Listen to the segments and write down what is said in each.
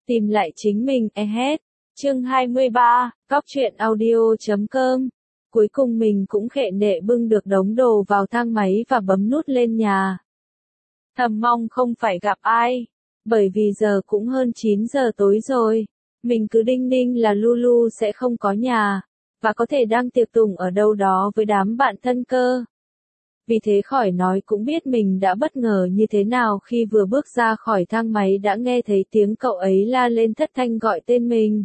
Tìm lại chính mình, hết. Chương 23, Cóc truyện audio.com. Cuối cùng mình cũng khệ nệ bưng được đống đồ vào thang máy và bấm nút lên nhà. Thầm mong không phải gặp ai, bởi vì giờ cũng hơn 9 giờ tối rồi. Mình cứ đinh ninh là Lulu sẽ không có nhà, và có thể đang tiệc tùng ở đâu đó với đám bạn thân cơ. Vì thế khỏi nói cũng biết mình đã bất ngờ như thế nào khi vừa bước ra khỏi thang máy đã nghe thấy tiếng cậu ấy la lên thất thanh gọi tên mình.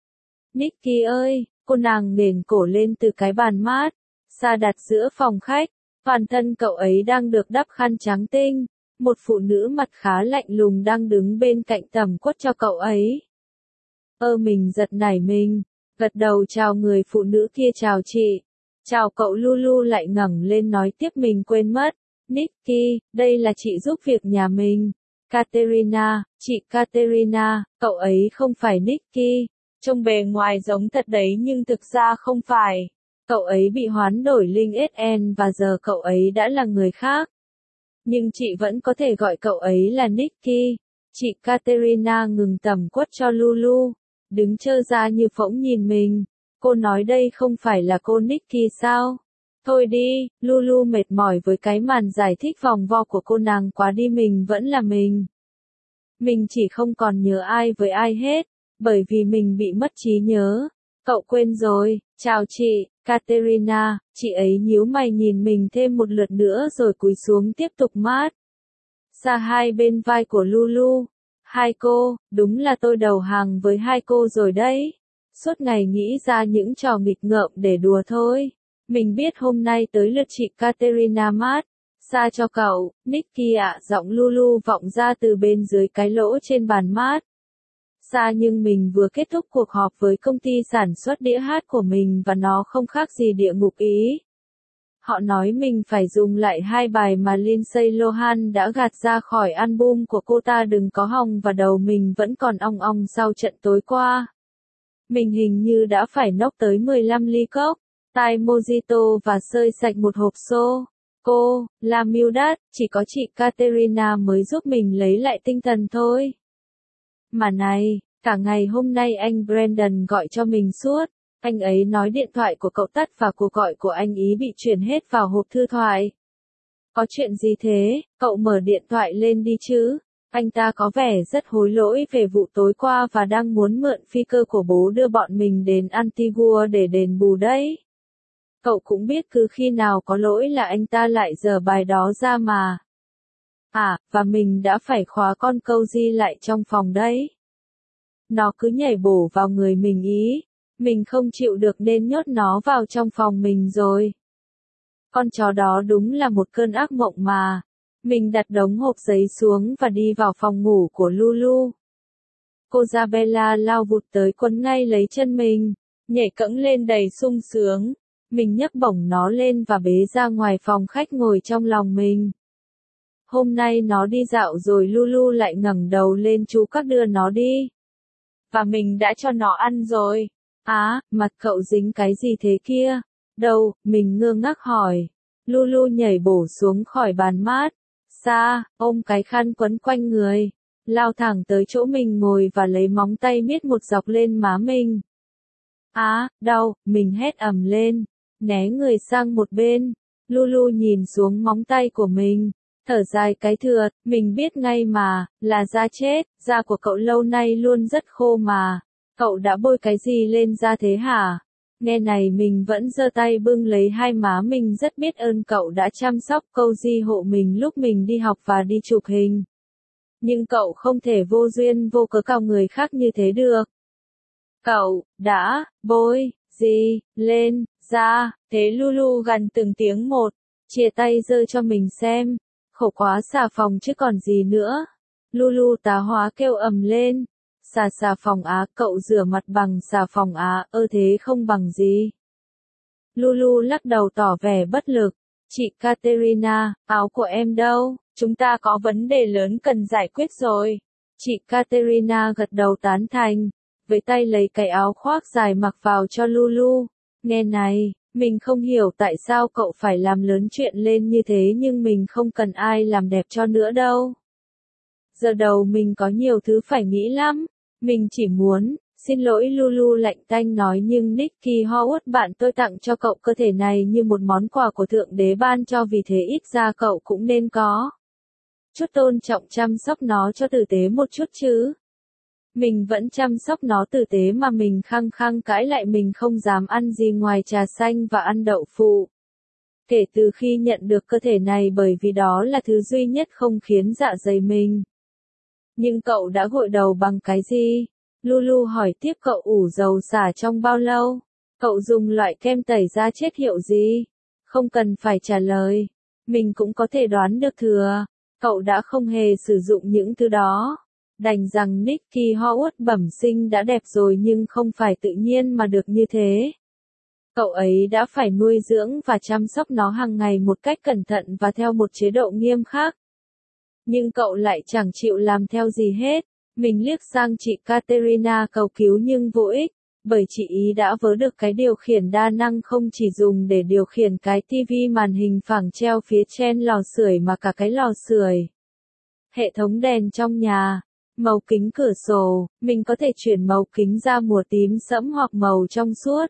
Nicky ơi, cô nàng nền cổ lên từ cái bàn mát, xa đặt giữa phòng khách, toàn thân cậu ấy đang được đắp khăn trắng tinh, một phụ nữ mặt khá lạnh lùng đang đứng bên cạnh tầm quất cho cậu ấy. Mình giật nảy mình, gật đầu chào người phụ nữ kia chào chị. Chào cậu. Lulu lại ngẩng lên nói tiếp mình quên mất. Nicky, đây là chị giúp việc nhà mình. Katerina, chị Katerina, cậu ấy không phải Nicky. Trông bề ngoài giống thật đấy nhưng thực ra không phải. Cậu ấy bị hoán đổi linh SN và giờ cậu ấy đã là người khác. Nhưng chị vẫn có thể gọi cậu ấy là Nicky. Chị Katerina ngừng tầm quất cho Lulu, đứng trơ ra như phỗng nhìn mình. Cô nói đây không phải là cô Nicky sao? Thôi đi, Lulu mệt mỏi với cái màn giải thích vòng vo của cô nàng quá đi, mình vẫn là mình. Mình chỉ không còn nhớ ai với ai hết, bởi vì mình bị mất trí nhớ. Cậu quên rồi, chào chị, Katerina, chị ấy nhíu mày nhìn mình thêm một lượt nữa rồi cúi xuống tiếp tục mát xa hai bên vai của Lulu. Hai cô, đúng là tôi đầu hàng với hai cô rồi đấy. Suốt ngày nghĩ ra những trò nghịch ngợm để đùa thôi. Mình biết hôm nay tới lượt chị Katerina mát xa cho cậu, Nicky ạ. Giọng Lulu vọng ra từ bên dưới cái lỗ trên bàn mát xa, nhưng mình vừa kết thúc cuộc họp với công ty sản xuất đĩa hát của mình và nó không khác gì địa ngục ý. Họ nói mình phải dùng lại hai bài mà Lindsay Lohan đã gạt ra khỏi album của cô ta. Đừng có hòng, và đầu mình vẫn còn ong ong sau trận tối qua. Mình hình như đã phải nốc tới 15 ly cốc, tai mojito và sơi sạch một hộp xô. Cô, là Mildred, chỉ có chị Katerina mới giúp mình lấy lại tinh thần thôi. Mà này, cả ngày hôm nay anh Brandon gọi cho mình suốt. Anh ấy nói điện thoại của cậu tắt và cuộc gọi của anh ý bị chuyển hết vào hộp thư thoại. Có chuyện gì thế, cậu mở điện thoại lên đi chứ. Anh ta có vẻ rất hối lỗi về vụ tối qua và đang muốn mượn phi cơ của bố đưa bọn mình đến Antigua để đền bù đấy. Cậu cũng biết cứ khi nào có lỗi là anh ta lại dở bài đó ra mà. Và mình đã phải khóa con câu Di lại trong phòng đấy. Nó cứ nhảy bổ vào người mình ý. Mình không chịu được nên nhốt nó vào trong phòng mình rồi. Con chó đó đúng là một cơn ác mộng mà. Mình đặt đống hộp giấy xuống và đi vào phòng ngủ của Lulu. Cô Isabella lao vụt tới quấn ngay lấy chân mình, nhảy cẫng lên đầy sung sướng. Mình nhấc bổng nó lên và bế ra ngoài phòng khách ngồi trong lòng mình. Hôm nay nó đi dạo rồi. Lulu lại ngẩng đầu lên. Chú các đưa nó đi. Và mình đã cho nó ăn rồi. Mặt cậu dính cái gì thế kia? Đâu, mình ngơ ngác hỏi. Lulu nhảy bổ xuống khỏi bàn mát xa, ôm cái khăn quấn quanh người, lao thẳng tới chỗ mình ngồi và lấy móng tay miết một dọc lên má mình. Đau, mình hét ầm lên, né người sang một bên. Lulu nhìn xuống móng tay của mình, thở dài cái thượt. Mình biết ngay mà, là da chết. Da của cậu lâu nay luôn rất khô mà. Cậu đã bôi cái gì lên da thế hả? Nghe này mình vẫn giơ tay bưng lấy hai má. Mình rất biết ơn cậu đã chăm sóc câu Di hộ mình lúc mình đi học và đi chụp hình. Nhưng cậu không thể vô duyên vô cớ cào người khác như thế được. Cậu đã bôi gì lên da thế? Lulu gằn từng tiếng một, chia tay giơ cho mình xem. Khổ quá, xà phòng chứ còn gì nữa. Lulu tá hóa kêu ầm lên. Xà phòng á? Cậu rửa mặt bằng xà phòng á? Thế không bằng gì. Lulu lắc đầu tỏ vẻ bất lực. Chị Katerina, áo của em đâu? Chúng ta có vấn đề lớn cần giải quyết rồi. Chị Katerina gật đầu tán thành, với tay lấy cái áo khoác dài mặc vào cho Lulu. Nghe này, mình không hiểu tại sao cậu phải làm lớn chuyện lên như thế, nhưng mình không cần ai làm đẹp cho nữa đâu. Giờ đầu mình có nhiều thứ phải nghĩ lắm. Mình chỉ muốn, xin lỗi Lulu lạnh tanh nói nhưng Nicky Howard bạn tôi tặng cho cậu cơ thể này như một món quà của Thượng Đế ban cho vì thế ít ra cậu cũng nên có chút tôn trọng chăm sóc nó cho tử tế một chút chứ. Mình vẫn chăm sóc nó tử tế mà mình khăng khăng cãi lại mình không dám ăn gì ngoài trà xanh và ăn đậu phụ. Kể từ khi nhận được cơ thể này bởi vì đó là thứ duy nhất không khiến dạ dày mình. Nhưng cậu đã gội đầu bằng cái gì? Lulu hỏi tiếp cậu ủ dầu xả trong bao lâu? Cậu dùng loại kem tẩy da chết hiệu gì? Không cần phải trả lời. Mình cũng có thể đoán được thừa. Cậu đã không hề sử dụng những thứ đó. Đành rằng Nicky Howard bẩm sinh đã đẹp rồi nhưng không phải tự nhiên mà được như thế. Cậu ấy đã phải nuôi dưỡng và chăm sóc nó hàng ngày một cách cẩn thận và theo một chế độ nghiêm khắc. Nhưng cậu lại chẳng chịu làm theo gì hết. Mình liếc sang chị Katerina cầu cứu nhưng vô ích, bởi chị ý đã vớ được cái điều khiển đa năng không chỉ dùng để điều khiển cái tivi màn hình phẳng treo phía trên lò sưởi mà cả cái lò sưởi. Hệ thống đèn trong nhà, màu kính cửa sổ, mình có thể chuyển màu kính ra màu tím sẫm hoặc màu trong suốt.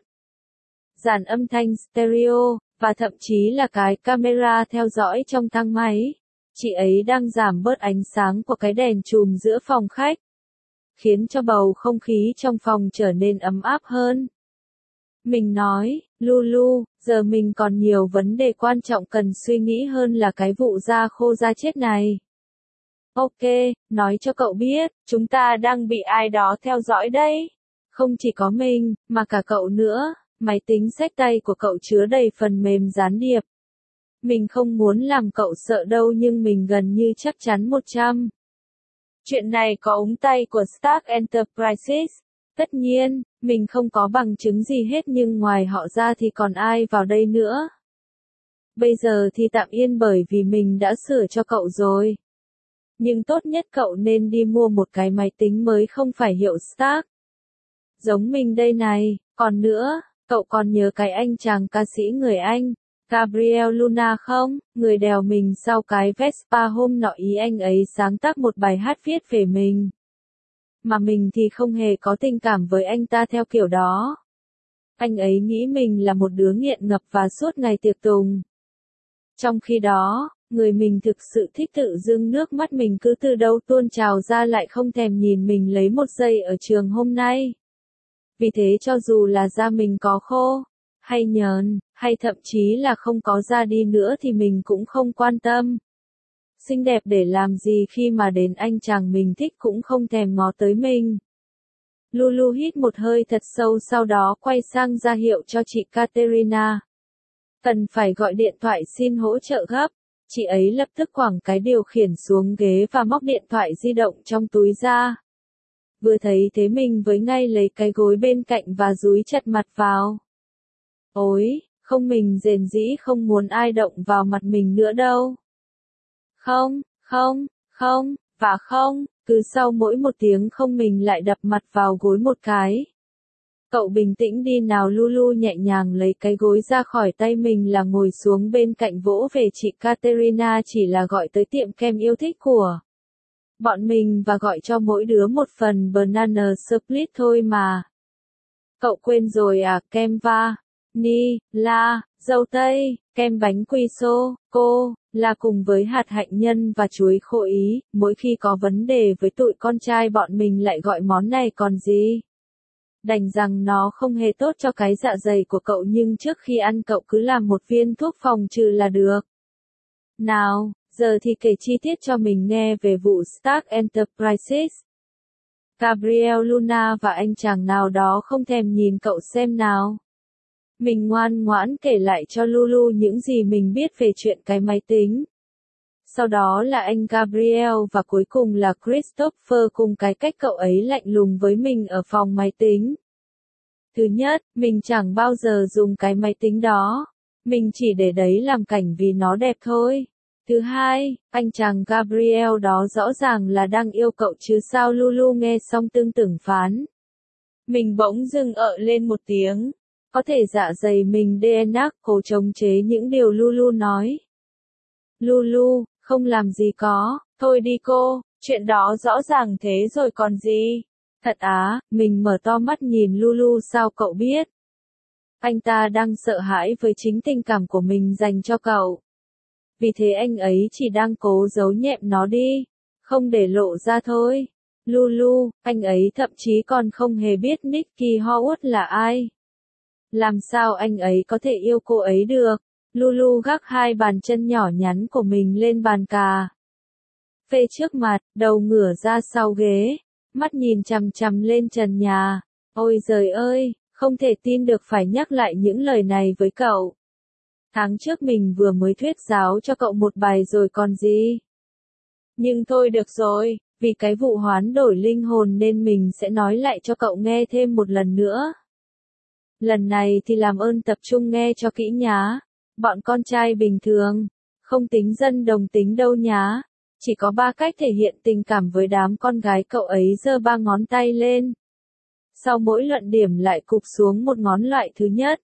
Dàn âm thanh stereo, và thậm chí là cái camera theo dõi trong thang máy. Chị ấy đang giảm bớt ánh sáng của cái đèn chùm giữa phòng khách, khiến cho bầu không khí trong phòng trở nên ấm áp hơn. Mình nói, Lulu, giờ mình còn nhiều vấn đề quan trọng cần suy nghĩ hơn là cái vụ da khô da chết này. Ok, nói cho cậu biết, chúng ta đang bị ai đó theo dõi đây. Không chỉ có mình, mà cả cậu nữa, máy tính xách tay của cậu chứa đầy phần mềm gián điệp. Mình không muốn làm cậu sợ đâu nhưng mình gần như chắc chắn 100. Chuyện này có ống tay của Stark Enterprises. Tất nhiên, mình không có bằng chứng gì hết nhưng ngoài họ ra thì còn ai vào đây nữa. Bây giờ thì tạm yên bởi vì mình đã sửa cho cậu rồi. Nhưng tốt nhất cậu nên đi mua một cái máy tính mới không phải hiệu Stark. Giống mình đây này, còn nữa, cậu còn nhớ cái anh chàng ca sĩ người Anh, Gabriel Luna không? Người đèo mình sau cái Vespa hôm nọ ý anh ấy sáng tác một bài hát viết về mình. Mà mình thì không hề có tình cảm với anh ta theo kiểu đó. Anh ấy nghĩ mình là một đứa nghiện ngập và suốt ngày tiệc tùng. Trong khi đó, người mình thực sự thích tự dưng nước mắt mình cứ từ đâu tuôn trào ra lại không thèm nhìn mình lấy một giây ở trường hôm nay. Vì thế cho dù là da mình có khô, hay nhờn, hay thậm chí là không có da đi nữa thì mình cũng không quan tâm. Xinh đẹp để làm gì khi mà đến anh chàng mình thích cũng không thèm ngó tới mình. Lulu hít một hơi thật sâu sau đó quay sang ra hiệu cho chị Katerina. Cần phải gọi điện thoại xin hỗ trợ gấp. Chị ấy lập tức quẳng cái điều khiển xuống ghế và móc điện thoại di động trong túi ra. Vừa thấy thế mình với ngay lấy cái gối bên cạnh và dúi chặt mặt vào. Ôi, không mình rền rĩ không muốn ai động vào mặt mình nữa đâu. Không, và không, cứ sau mỗi một tiếng không mình lại đập mặt vào gối một cái. Cậu bình tĩnh đi nào Lulu nhẹ nhàng lấy cái gối ra khỏi tay mình là ngồi xuống bên cạnh vỗ về chị Katerina chỉ là gọi tới tiệm kem yêu thích của bọn mình và gọi cho mỗi đứa một phần banana split thôi mà. Cậu quên rồi à, kem vanilla, dâu tây, kem bánh quy sô, cô, là cùng với hạt hạnh nhân và chuối khô Ý, mỗi khi có vấn đề với tụi con trai bọn mình lại gọi món này còn gì. Đành rằng nó không hề tốt cho cái dạ dày của cậu nhưng trước khi ăn cậu cứ làm một viên thuốc phòng trừ là được. Nào, giờ thì kể chi tiết cho mình nghe về vụ Stark Enterprises. Gabriel Luna và anh chàng nào đó không thèm nhìn cậu xem nào. Mình ngoan ngoãn kể lại cho Lulu những gì mình biết về chuyện cái máy tính. Sau đó là anh Gabriel và cuối cùng là Christopher cùng cái cách cậu ấy lạnh lùng với mình ở phòng máy tính. Thứ nhất, mình chẳng bao giờ dùng cái máy tính đó. Mình chỉ để đấy làm cảnh vì nó đẹp thôi. Thứ hai, anh chàng Gabriel đó rõ ràng là đang yêu cậu chứ sao Lulu nghe xong tương tưởng phán. Mình bỗng dưng lên một tiếng. Có thể dạ dày mình DNA cố chống chế những điều Lulu nói. Lulu, không làm gì có, thôi đi cô, chuyện đó rõ ràng thế rồi còn gì. Thật á, mình mở to mắt nhìn Lulu, sao cậu biết? Anh ta đang sợ hãi với chính tình cảm của mình dành cho cậu. Vì thế anh ấy chỉ đang cố giấu nhẹm nó đi, không để lộ ra thôi. Lulu, anh ấy thậm chí còn không hề biết Nicky Howard là ai. Làm sao anh ấy có thể yêu cô ấy được? Lulu gác hai bàn chân nhỏ nhắn của mình lên bàn cà phê trước mặt, đầu ngửa ra sau ghế, mắt nhìn chằm chằm lên trần nhà. Ôi giời ơi, không thể tin được phải nhắc lại những lời này với cậu. Tháng trước mình vừa mới thuyết giáo cho cậu một bài rồi còn gì. Nhưng thôi được rồi, vì cái vụ hoán đổi linh hồn nên mình sẽ nói lại cho cậu nghe thêm một lần nữa. Lần này thì làm ơn tập trung nghe cho kỹ nhá. Bọn con trai bình thường, không tính dân đồng tính đâu nhá. Chỉ có 3 cách thể hiện tình cảm với đám con gái cậu ấy giơ 3 ngón tay lên. Sau mỗi luận điểm lại cụp xuống một ngón loại thứ nhất.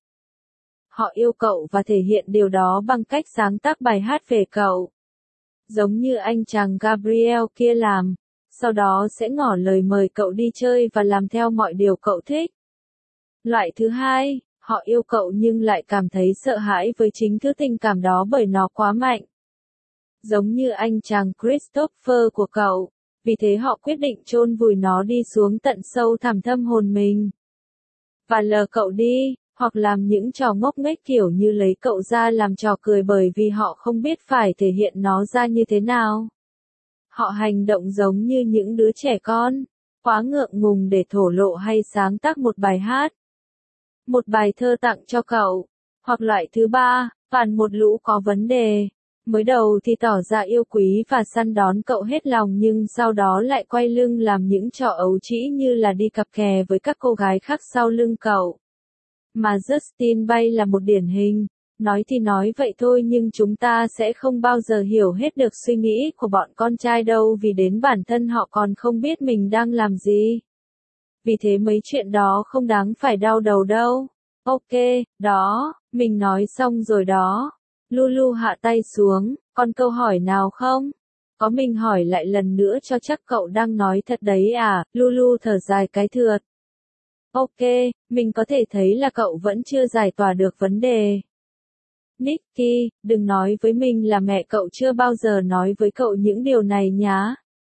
Họ yêu cậu và thể hiện điều đó bằng cách sáng tác bài hát về cậu. Giống như anh chàng Gabriel kia làm. Sau đó sẽ ngỏ lời mời cậu đi chơi và làm theo mọi điều cậu thích. Loại thứ hai, họ yêu cậu nhưng lại cảm thấy sợ hãi với chính thứ tình cảm đó bởi nó quá mạnh. Giống như anh chàng Christopher của cậu. Vì thế họ quyết định chôn vùi nó đi xuống tận sâu thẳm tâm hồn mình. Và lờ cậu đi, hoặc làm những trò ngốc nghếch kiểu như lấy cậu ra làm trò cười bởi vì họ không biết phải thể hiện nó ra như thế nào. Họ hành động giống như những đứa trẻ con, quá ngượng ngùng để thổ lộ hay sáng tác một bài hát. Một bài thơ tặng cho cậu. Hoặc loại thứ ba, phản một lũ có vấn đề. Mới đầu thì tỏ ra yêu quý và săn đón cậu hết lòng nhưng sau đó lại quay lưng làm những trò ấu trĩ như là đi cặp kè với các cô gái khác sau lưng cậu. Mà Justin Bay là một điển hình. Nói thì nói vậy thôi nhưng chúng ta sẽ không bao giờ hiểu hết được suy nghĩ của bọn con trai đâu vì đến bản thân họ còn không biết mình đang làm gì. Vì thế mấy chuyện đó không đáng phải đau đầu đâu. Ok, đó, mình nói xong rồi đó. Lulu hạ tay xuống, còn câu hỏi nào không? Có, mình hỏi lại lần nữa cho chắc cậu đang nói thật đấy à? Lulu thở dài cái thượt. Ok, mình có thể thấy là cậu vẫn chưa giải tỏa được vấn đề. Nicky, đừng nói với mình là mẹ cậu chưa bao giờ nói với cậu những điều này nhá.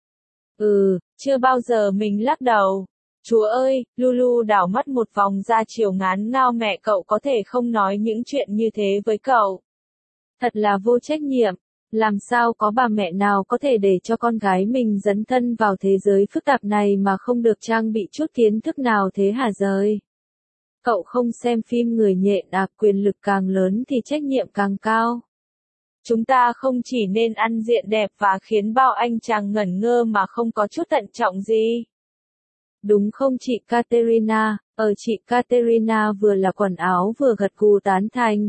Chưa bao giờ, mình lắc đầu. Chúa ơi, Lulu đảo mắt một vòng ra chiều ngán ngao, mẹ cậu có thể không nói những chuyện như thế với cậu. Thật là vô trách nhiệm. Làm sao có bà mẹ nào có thể để cho con gái mình dấn thân vào thế giới phức tạp này mà không được trang bị chút kiến thức nào thế hả giời? Cậu không xem phim người nhện à? Quyền lực càng lớn thì trách nhiệm càng cao. Chúng ta không chỉ nên ăn diện đẹp và khiến bao anh chàng ngẩn ngơ mà không có chút thận trọng gì. Đúng không chị Katerina? Chị Katerina vừa là quần áo vừa gật gù tán thành.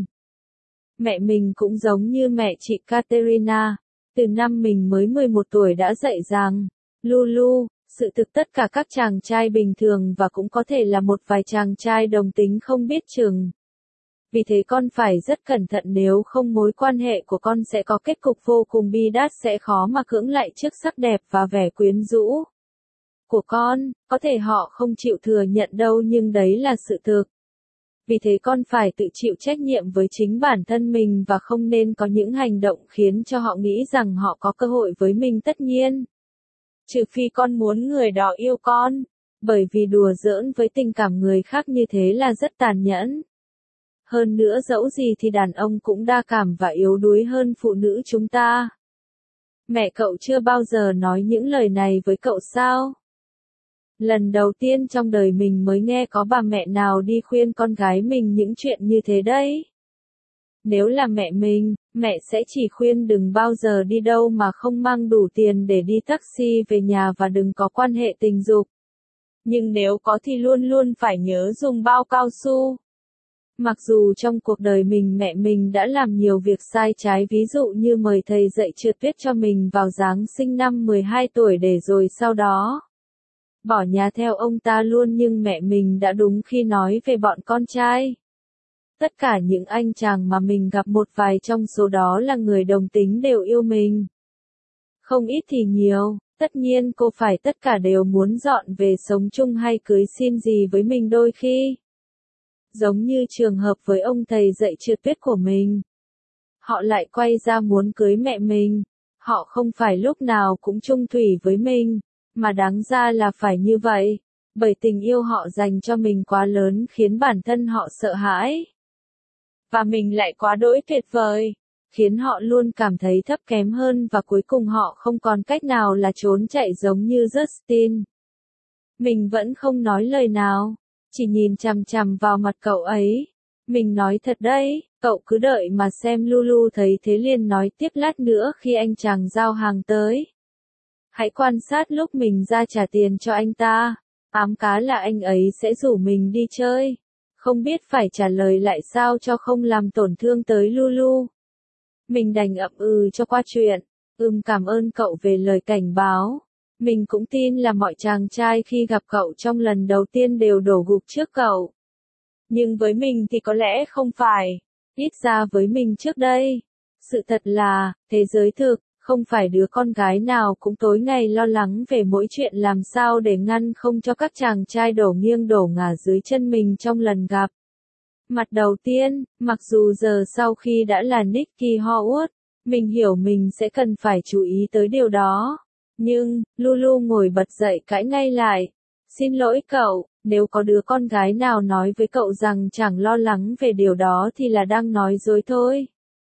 Mẹ mình cũng giống như mẹ chị Katerina. Từ năm mình mới 11 tuổi đã dạy rằng, Lulu, sự thực tất cả các chàng trai bình thường và cũng có thể là một vài chàng trai đồng tính không biết chừng. Vì thế con phải rất cẩn thận, nếu không mối quan hệ của con sẽ có kết cục vô cùng bi đát, sẽ khó mà cưỡng lại trước sắc đẹp và vẻ quyến rũ của con. Có thể họ không chịu thừa nhận đâu nhưng đấy là sự thực. Vì thế con phải tự chịu trách nhiệm với chính bản thân mình và không nên có những hành động khiến cho họ nghĩ rằng họ có cơ hội với mình, tất nhiên. Trừ phi con muốn người đó yêu con. Bởi vì đùa giỡn với tình cảm người khác như thế là rất tàn nhẫn. Hơn nữa dẫu gì thì đàn ông cũng đa cảm và yếu đuối hơn phụ nữ chúng ta. Mẹ cậu chưa bao giờ nói những lời này với cậu sao? Lần đầu tiên trong đời mình mới nghe có bà mẹ nào đi khuyên con gái mình những chuyện như thế đấy. Nếu là mẹ mình, mẹ sẽ chỉ khuyên đừng bao giờ đi đâu mà không mang đủ tiền để đi taxi về nhà và đừng có quan hệ tình dục. Nhưng nếu có thì luôn luôn phải nhớ dùng bao cao su. Mặc dù trong cuộc đời mình mẹ mình đã làm nhiều việc sai trái, ví dụ như mời thầy dạy trượt tuyết cho mình vào Giáng sinh năm 12 tuổi để rồi sau đó bỏ nhà theo ông ta luôn, nhưng mẹ mình đã đúng khi nói về bọn con trai. Tất cả những anh chàng mà mình gặp, một vài trong số đó là người đồng tính, đều yêu mình. Không ít thì nhiều, Tất nhiên cô phải tất cả đều muốn dọn về sống chung hay cưới xin gì với mình đôi khi. Giống như trường hợp với ông thầy dạy trượt tuyết của mình. Họ lại quay ra muốn cưới mẹ mình. Họ không phải lúc nào cũng chung thủy với mình, mà đáng ra là phải như vậy. Bởi tình yêu họ dành cho mình quá lớn khiến bản thân họ sợ hãi. Và mình lại quá đỗi tuyệt vời, khiến họ luôn cảm thấy thấp kém hơn và cuối cùng họ không còn cách nào là trốn chạy giống như Justin. Mình vẫn không nói lời nào, chỉ nhìn chằm chằm vào mặt cậu ấy. Mình nói thật đấy, cậu cứ đợi mà xem. Lulu thấy thế liền nói tiếp lát nữa khi anh chàng giao hàng tới. Hãy quan sát lúc mình ra trả tiền cho anh ta. Ám cá là anh ấy sẽ rủ mình đi chơi. Không biết phải trả lời lại sao cho không làm tổn thương tới Lulu. Mình đành ậm ừ cho qua chuyện. Cảm ơn cậu về lời cảnh báo. Mình cũng tin là mọi chàng trai khi gặp cậu trong lần đầu tiên đều đổ gục trước cậu. Nhưng với mình thì có lẽ không phải. Ít ra với mình trước đây. Sự thật là, thế giới thực, không phải đứa con gái nào cũng tối ngày lo lắng về mỗi chuyện làm sao để ngăn không cho các chàng trai đổ nghiêng đổ ngả dưới chân mình trong lần gặp. Mặt đầu tiên, mặc dù giờ sau khi đã là Nicky Howard, mình hiểu mình sẽ cần phải chú ý tới điều đó. Nhưng, Lulu ngồi bật dậy cãi ngay lại. Xin lỗi cậu, nếu có đứa con gái nào nói với cậu rằng chẳng lo lắng về điều đó thì là đang nói dối thôi.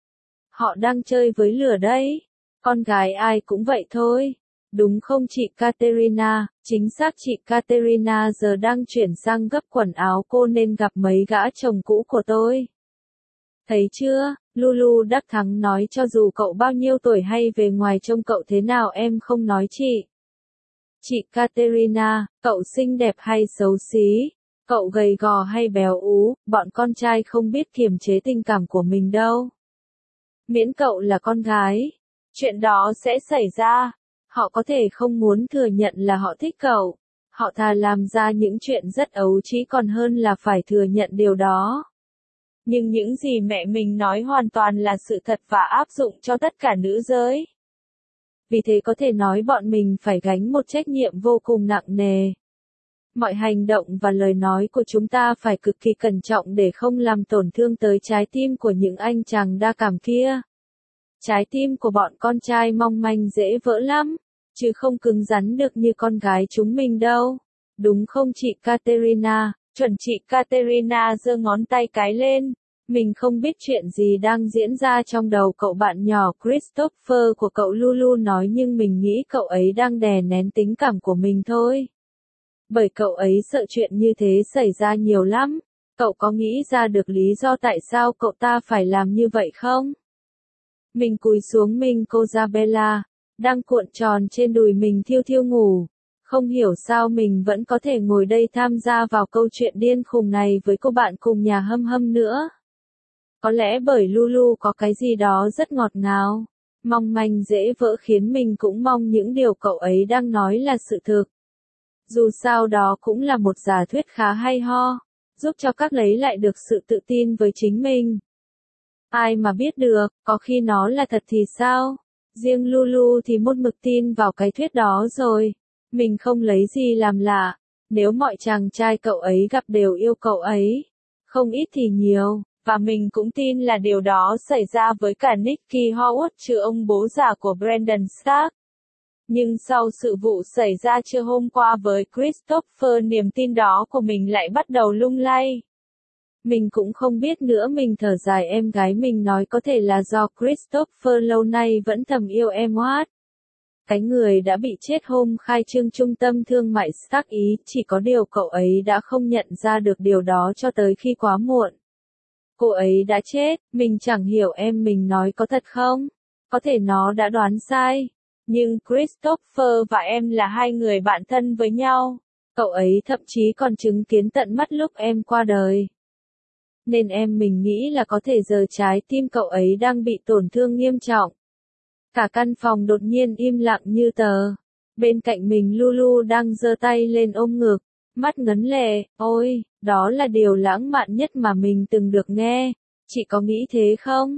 Họ đang chơi với lửa đấy. Con gái ai cũng vậy thôi. Đúng không chị Katerina? Chính xác chị Katerina giờ đang chuyển sang gấp quần áo cô nên gặp mấy gã chồng cũ của tôi. Thấy chưa? Lulu đắc thắng nói cho dù cậu bao nhiêu tuổi hay về ngoài trông cậu thế nào em không nói chị. Chị Katerina, cậu xinh đẹp hay xấu xí? Cậu gầy gò hay béo ú? Bọn con trai không biết kiềm chế tình cảm của mình đâu. Miễn cậu là con gái. Chuyện đó sẽ xảy ra. Họ có thể không muốn thừa nhận là họ thích cậu. Họ thà làm ra những chuyện rất ấu trĩ còn hơn là phải thừa nhận điều đó. Nhưng những gì mẹ mình nói hoàn toàn là sự thật và áp dụng cho tất cả nữ giới. Vì thế có thể nói bọn mình phải gánh một trách nhiệm vô cùng nặng nề. Mọi hành động và lời nói của chúng ta phải cực kỳ cẩn trọng để không làm tổn thương tới trái tim của những anh chàng đa cảm kia. Trái tim của bọn con trai mong manh dễ vỡ lắm, chứ không cứng rắn được như con gái chúng mình đâu. Đúng không chị Katerina? Chuẩn chị Katerina giơ ngón tay cái lên. Mình không biết chuyện gì đang diễn ra trong đầu cậu bạn nhỏ Christopher của cậu. Lulu nói nhưng mình nghĩ cậu ấy đang đè nén tình cảm của mình thôi. Bởi cậu ấy sợ chuyện như thế xảy ra nhiều lắm. Cậu có nghĩ ra được lý do tại sao cậu ta phải làm như vậy không? Mình cúi xuống mình cô Isabella, đang cuộn tròn trên đùi mình thiêu thiêu ngủ. Không hiểu sao mình vẫn có thể ngồi đây tham gia vào câu chuyện điên khùng này với cô bạn cùng nhà hâm hâm nữa. Có lẽ bởi Lulu có cái gì đó rất ngọt ngào, mong manh dễ vỡ khiến mình cũng mong những điều cậu ấy đang nói là sự thực. Dù sao đó cũng là một giả thuyết khá hay ho, giúp cho các lấy lại được sự tự tin với chính mình. Ai mà biết được, có khi nó là thật thì sao? Riêng Lulu thì một mực tin vào cái thuyết đó rồi. Mình không lấy gì làm lạ, nếu mọi chàng trai cậu ấy gặp đều yêu cậu ấy. Không ít thì nhiều, và mình cũng tin là điều đó xảy ra với cả Nicky Howard chứ ông bố già của Brandon Stark. Nhưng sau sự vụ xảy ra trưa hôm qua với Christopher, niềm tin đó của mình lại bắt đầu lung lay. Mình cũng không biết nữa. Mình thở dài. Em gái mình nói có thể là do Christopher lâu nay vẫn thầm yêu em Watt. Cái người đã bị chết hôm khai trương trung tâm thương mại Stark Ý, chỉ có điều cậu ấy đã không nhận ra được điều đó cho tới khi quá muộn. Cô ấy đã chết, mình chẳng hiểu em mình nói có thật không? Có thể nó đã đoán sai. Nhưng Christopher và em là hai người bạn thân với nhau. Cậu ấy thậm chí còn chứng kiến tận mắt lúc em qua đời. Nên em mình nghĩ là có thể giờ trái tim cậu ấy đang bị tổn thương nghiêm trọng. Cả căn phòng đột nhiên im lặng như tờ. Bên cạnh mình Lulu đang giơ tay lên ôm ngực, mắt ngấn lệ. Ôi, đó là điều lãng mạn nhất mà mình từng được nghe. Chị có nghĩ thế không?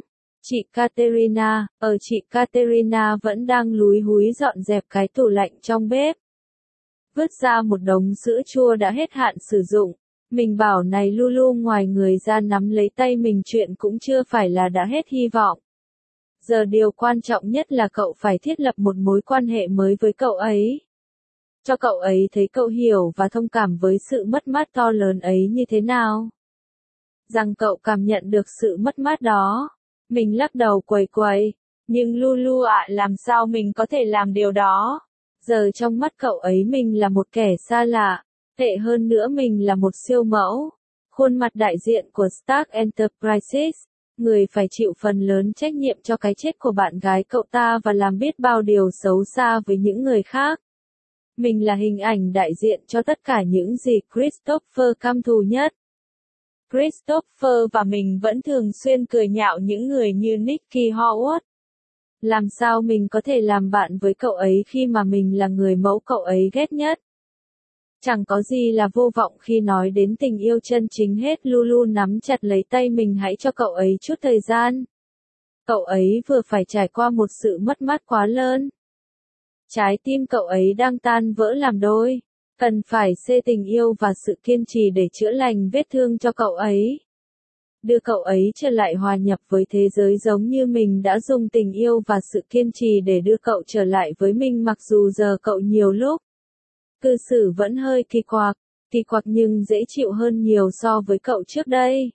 Chị Katerina, chị Katerina vẫn đang lúi húi dọn dẹp cái tủ lạnh trong bếp. Vứt ra một đống sữa chua đã hết hạn sử dụng. Mình bảo này Lulu, ngoài người ra nắm lấy tay mình chuyện cũng chưa phải là đã hết hy vọng. Giờ điều quan trọng nhất là cậu phải thiết lập một mối quan hệ mới với cậu ấy. Cho cậu ấy thấy cậu hiểu và thông cảm với sự mất mát to lớn ấy như thế nào. Rằng cậu cảm nhận được sự mất mát đó. Mình lắc đầu quẩy quẩy. Nhưng Lulu ạ, làm sao mình có thể làm điều đó? Giờ trong mắt cậu ấy mình là một kẻ xa lạ. Tệ hơn nữa mình là một siêu mẫu. Khuôn mặt đại diện của Stark Enterprises. Người phải chịu phần lớn trách nhiệm cho cái chết của bạn gái cậu ta và làm biết bao điều xấu xa với những người khác. Mình là hình ảnh đại diện cho tất cả những gì Christopher căm thù nhất. Christopher và mình vẫn thường xuyên cười nhạo những người như Nicky Howard. Làm sao mình có thể làm bạn với cậu ấy khi mà mình là người mẫu cậu ấy ghét nhất? Chẳng có gì là vô vọng khi nói đến tình yêu chân chính hết. Lulu nắm chặt lấy tay mình, hãy cho cậu ấy chút thời gian. Cậu ấy vừa phải trải qua một sự mất mát quá lớn. Trái tim cậu ấy đang tan vỡ làm đôi. Cần phải xê tình yêu và sự kiên trì để chữa lành vết thương cho cậu ấy. Đưa cậu ấy trở lại hòa nhập với thế giới giống như mình đã dùng tình yêu và sự kiên trì để đưa cậu trở lại với mình, mặc dù giờ cậu nhiều lúc cư xử vẫn hơi kỳ quặc nhưng dễ chịu hơn nhiều so với cậu trước đây.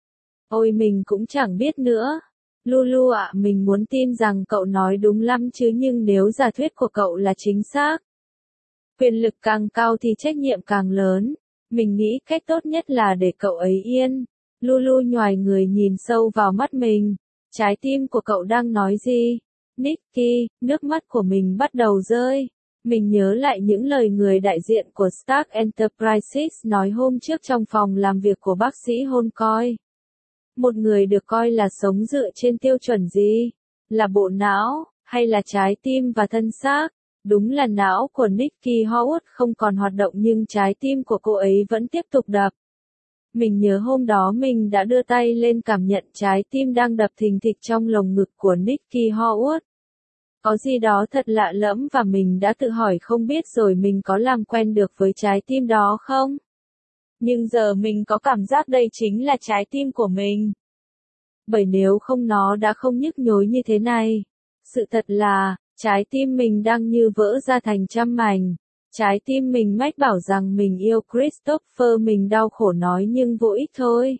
Ôi mình cũng chẳng biết nữa. Lulu ạ, mình muốn tin rằng cậu nói đúng lắm chứ, nhưng nếu giả thuyết của cậu là chính xác, quyền lực càng cao thì trách nhiệm càng lớn. Mình nghĩ cách tốt nhất là để cậu ấy yên. Lulu nhoài người nhìn sâu vào mắt mình. Trái tim của cậu đang nói gì? Nicky, nước mắt của mình bắt đầu rơi. Mình nhớ lại những lời người đại diện của Stark Enterprises nói hôm trước trong phòng làm việc của bác sĩ Holcoy. Một người được coi là sống dựa trên tiêu chuẩn gì? Là bộ não, hay là trái tim và thân xác? Đúng là não của Nicky Howard không còn hoạt động nhưng trái tim của cô ấy vẫn tiếp tục đập. Mình nhớ hôm đó mình đã đưa tay lên cảm nhận trái tim đang đập thình thịch trong lồng ngực của Nicky Howard. Có gì đó thật lạ lẫm và mình đã tự hỏi không biết rồi mình có làm quen được với trái tim đó không? Nhưng giờ mình có cảm giác đây chính là trái tim của mình. Bởi nếu không nó đã không nhức nhối như thế này. Sự thật là, trái tim mình đang như vỡ ra thành trăm mảnh. Trái tim mình mách bảo rằng mình yêu Christopher, mình đau khổ nói nhưng vô ích thôi.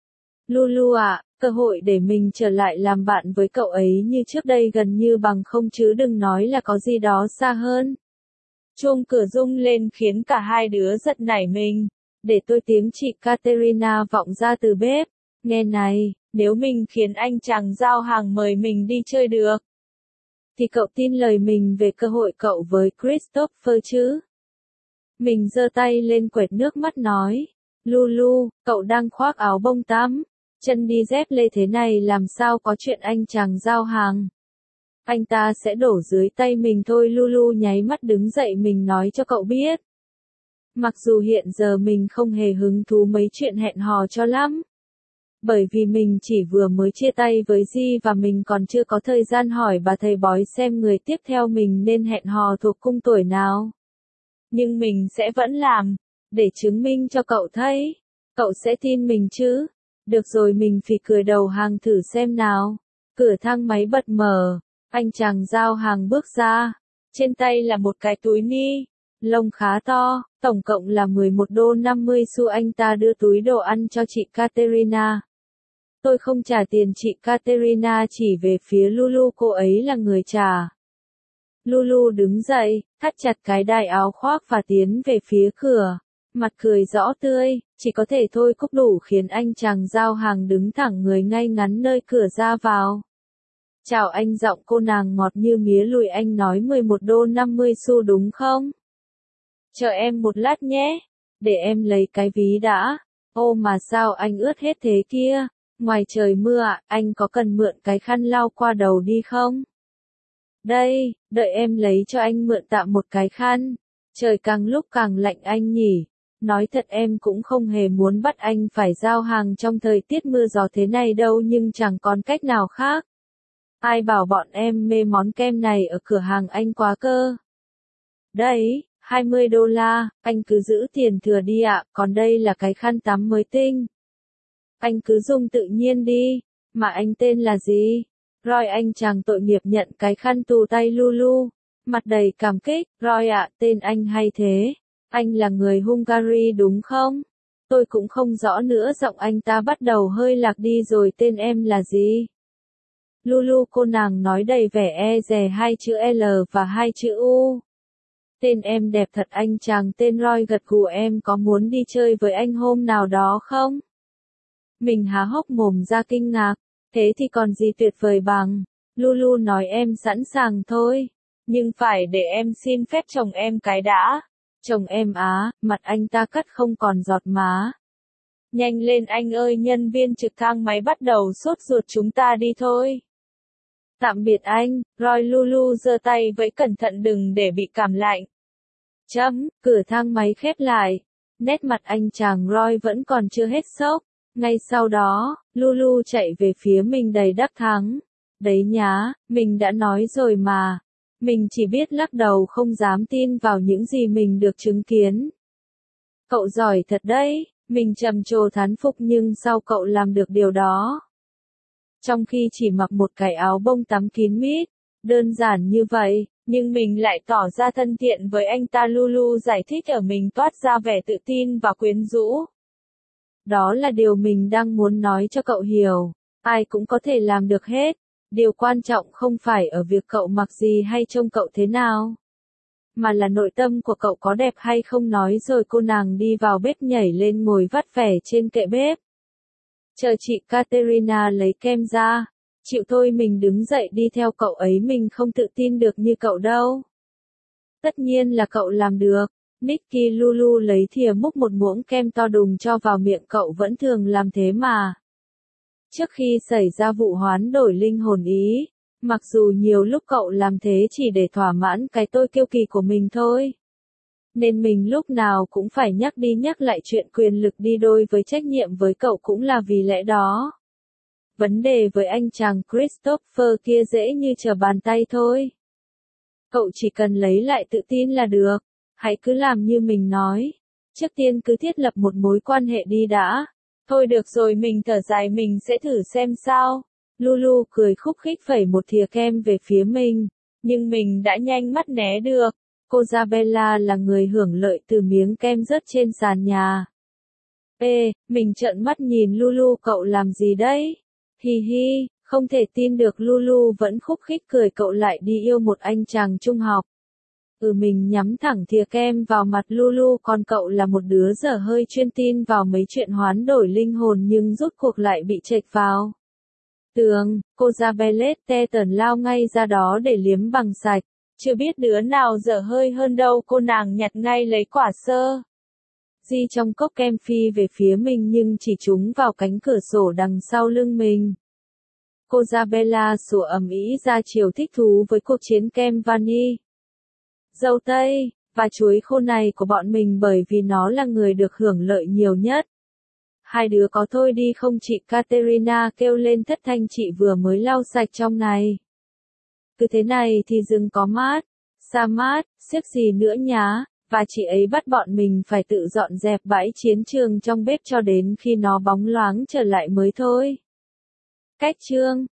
Lulu ạ, cơ hội để mình trở lại làm bạn với cậu ấy như trước đây gần như bằng không chứ đừng nói là có gì đó xa hơn. Chuông cửa rung lên khiến cả hai đứa giật nảy mình. Để tôi tiếng chị Katerina vọng ra từ bếp. Nghe này, nếu mình khiến anh chàng giao hàng mời mình đi chơi được, thì cậu tin lời mình về cơ hội cậu với Christopher chứ? Mình giơ tay lên quệt nước mắt nói. Lulu, cậu đang khoác áo bông tắm, chân đi dép lê thế này làm sao có chuyện anh chàng giao hàng. Anh ta sẽ đổ dưới tay mình thôi. Lulu nháy mắt đứng dậy, mình nói cho cậu biết. Mặc dù hiện giờ mình không hề hứng thú mấy chuyện hẹn hò cho lắm. Bởi vì mình chỉ vừa mới chia tay với Di và mình còn chưa có thời gian hỏi bà thầy bói xem người tiếp theo mình nên hẹn hò thuộc cung tuổi nào. Nhưng mình sẽ vẫn làm, để chứng minh cho cậu thấy. Cậu sẽ tin mình chứ? Được rồi, mình phì cười đầu hàng thử xem nào. Cửa thang máy bật mở, anh chàng giao hàng bước ra. Trên tay là một cái túi ni lông khá to, tổng cộng là 11 đô 50 xu. Anh ta đưa túi đồ ăn cho chị Katerina. Tôi không trả tiền. Chị Katerina chỉ về phía Lulu, cô ấy là người trả. Lulu đứng dậy, thắt chặt cái đai áo khoác và tiến về phía cửa. Mặt cười rõ tươi, chỉ có thể thôi cúc đủ khiến anh chàng giao hàng đứng thẳng người ngay ngắn nơi cửa ra vào. Chào anh, giọng cô nàng ngọt như mía lùi. Anh nói 11 đô 50 xu đúng không? Chờ em một lát nhé, để em lấy cái ví đã. Ô mà sao anh ướt hết thế kia? Ngoài trời mưa ạ, anh có cần mượn cái khăn lau qua đầu đi không? Đây, đợi em lấy cho anh mượn tạm một cái khăn. Trời càng lúc càng lạnh anh nhỉ. Nói thật em cũng không hề muốn bắt anh phải giao hàng trong thời tiết mưa gió thế này đâu, nhưng chẳng còn cách nào khác. Ai bảo bọn em mê món kem này ở cửa hàng anh quá cơ. Đấy, $20, anh cứ giữ tiền thừa đi ạ, còn đây là cái khăn tắm mới tinh. Anh cứ dùng tự nhiên đi, mà anh tên là gì? Roy, anh chàng tội nghiệp nhận cái khăn tù tay Lulu, mặt đầy cảm kích. Roy ạ, tên anh hay thế. Anh là người Hungary đúng không? Tôi cũng không rõ nữa, giọng anh ta bắt đầu hơi lạc đi rồi. Tên em là gì? Lulu, cô nàng nói đầy vẻ e dè, 2 chữ L và 2 chữ U. Tên em đẹp thật. Anh chàng tên Roy gật gù. Em có muốn đi chơi với anh hôm nào đó không? Mình há hốc mồm ra kinh ngạc. Thế thì còn gì tuyệt vời bằng. Lulu nói em sẵn sàng thôi. Nhưng phải để em xin phép chồng em cái đã. Chồng em á, mặt anh ta cắt không còn giọt má. Nhanh lên anh ơi, nhân viên trực thang máy bắt đầu sốt ruột, chúng ta đi thôi. Tạm biệt anh, Roy. Lulu giơ tay vẫy cẩn thận đừng để bị cảm lạnh. Cửa thang máy khép lại. Nét mặt anh chàng Roy vẫn còn chưa hết sốc. Ngay sau đó, Lulu chạy về phía mình đầy đắc thắng. Đấy nhá, mình đã nói rồi mà. Mình chỉ biết lắc đầu không dám tin vào những gì mình được chứng kiến. Cậu giỏi thật đấy, mình trầm trồ thán phục, nhưng sao cậu làm được điều đó? Trong khi chỉ mặc một cái áo bông tắm kín mít, đơn giản như vậy, nhưng mình lại tỏ ra thân thiện với anh ta. Lulu giải thích, ở mình toát ra vẻ tự tin và quyến rũ. Đó là điều mình đang muốn nói cho cậu hiểu. Ai cũng có thể làm được hết. Điều quan trọng không phải ở việc cậu mặc gì hay trông cậu thế nào, mà là nội tâm của cậu có đẹp hay không. Nói rồi cô nàng đi vào bếp, nhảy lên ngồi vắt vẻ trên kệ bếp. Chờ chị Katerina lấy kem ra. Chịu thôi, mình đứng dậy đi theo cậu ấy. Mình không tự tin được như cậu đâu. Tất nhiên là cậu làm được. Nicky. Lulu lấy thìa múc một muỗng kem to đùng cho vào miệng. Cậu vẫn thường làm thế mà. Trước khi xảy ra vụ hoán đổi linh hồn ý, mặc dù nhiều lúc cậu làm thế chỉ để thỏa mãn cái tôi kiêu kỳ của mình thôi. Nên mình lúc nào cũng phải nhắc đi nhắc lại chuyện quyền lực đi đôi với trách nhiệm với cậu cũng là vì lẽ đó. Vấn đề với anh chàng Christopher kia dễ như trở bàn tay thôi. Cậu chỉ cần lấy lại tự tin là được. Hãy cứ làm như mình nói. Trước tiên cứ thiết lập một mối quan hệ đi đã. Thôi được rồi, mình thở dài, mình sẽ thử xem sao. Lulu cười khúc khích phẩy một thìa kem về phía mình. Nhưng mình đã nhanh mắt né được. Cô Isabella là người hưởng lợi từ miếng kem rớt trên sàn nhà. Mình trợn mắt nhìn Lulu, cậu làm gì đấy? Hi hi, không thể tin được. Lulu vẫn khúc khích cười, cậu lại đi yêu một anh chàng trung học. Mình nhắm thẳng thìa kem vào mặt Lulu, còn cậu là một đứa dở hơi chuyên tin vào mấy chuyện hoán đổi linh hồn nhưng rốt cuộc lại bị chệch vào tường. Cô Isabella Teton lao ngay ra đó để liếm bằng sạch. Chưa biết đứa nào dở hơi hơn đâu. Cô nàng nhặt ngay lấy quả sơ di trong cốc kem, phi về phía mình nhưng chỉ trúng vào cánh cửa sổ đằng sau lưng mình. Cô Isabella sủa ầm ĩ ra chiều, thích thú với cuộc chiến kem vani, dâu tây và chuối khô này của bọn mình, bởi vì nó là người được hưởng lợi nhiều nhất. Hai đứa có thôi đi không? Chị Katerina kêu lên thất thanh, chị vừa mới lau sạch trong này. Cứ thế này thì rừng có mát. Sa mát, xiếc gì nữa nhá. Và chị ấy bắt bọn mình phải tự dọn dẹp bãi chiến trường trong bếp cho đến khi nó bóng loáng trở lại mới thôi. Cách chương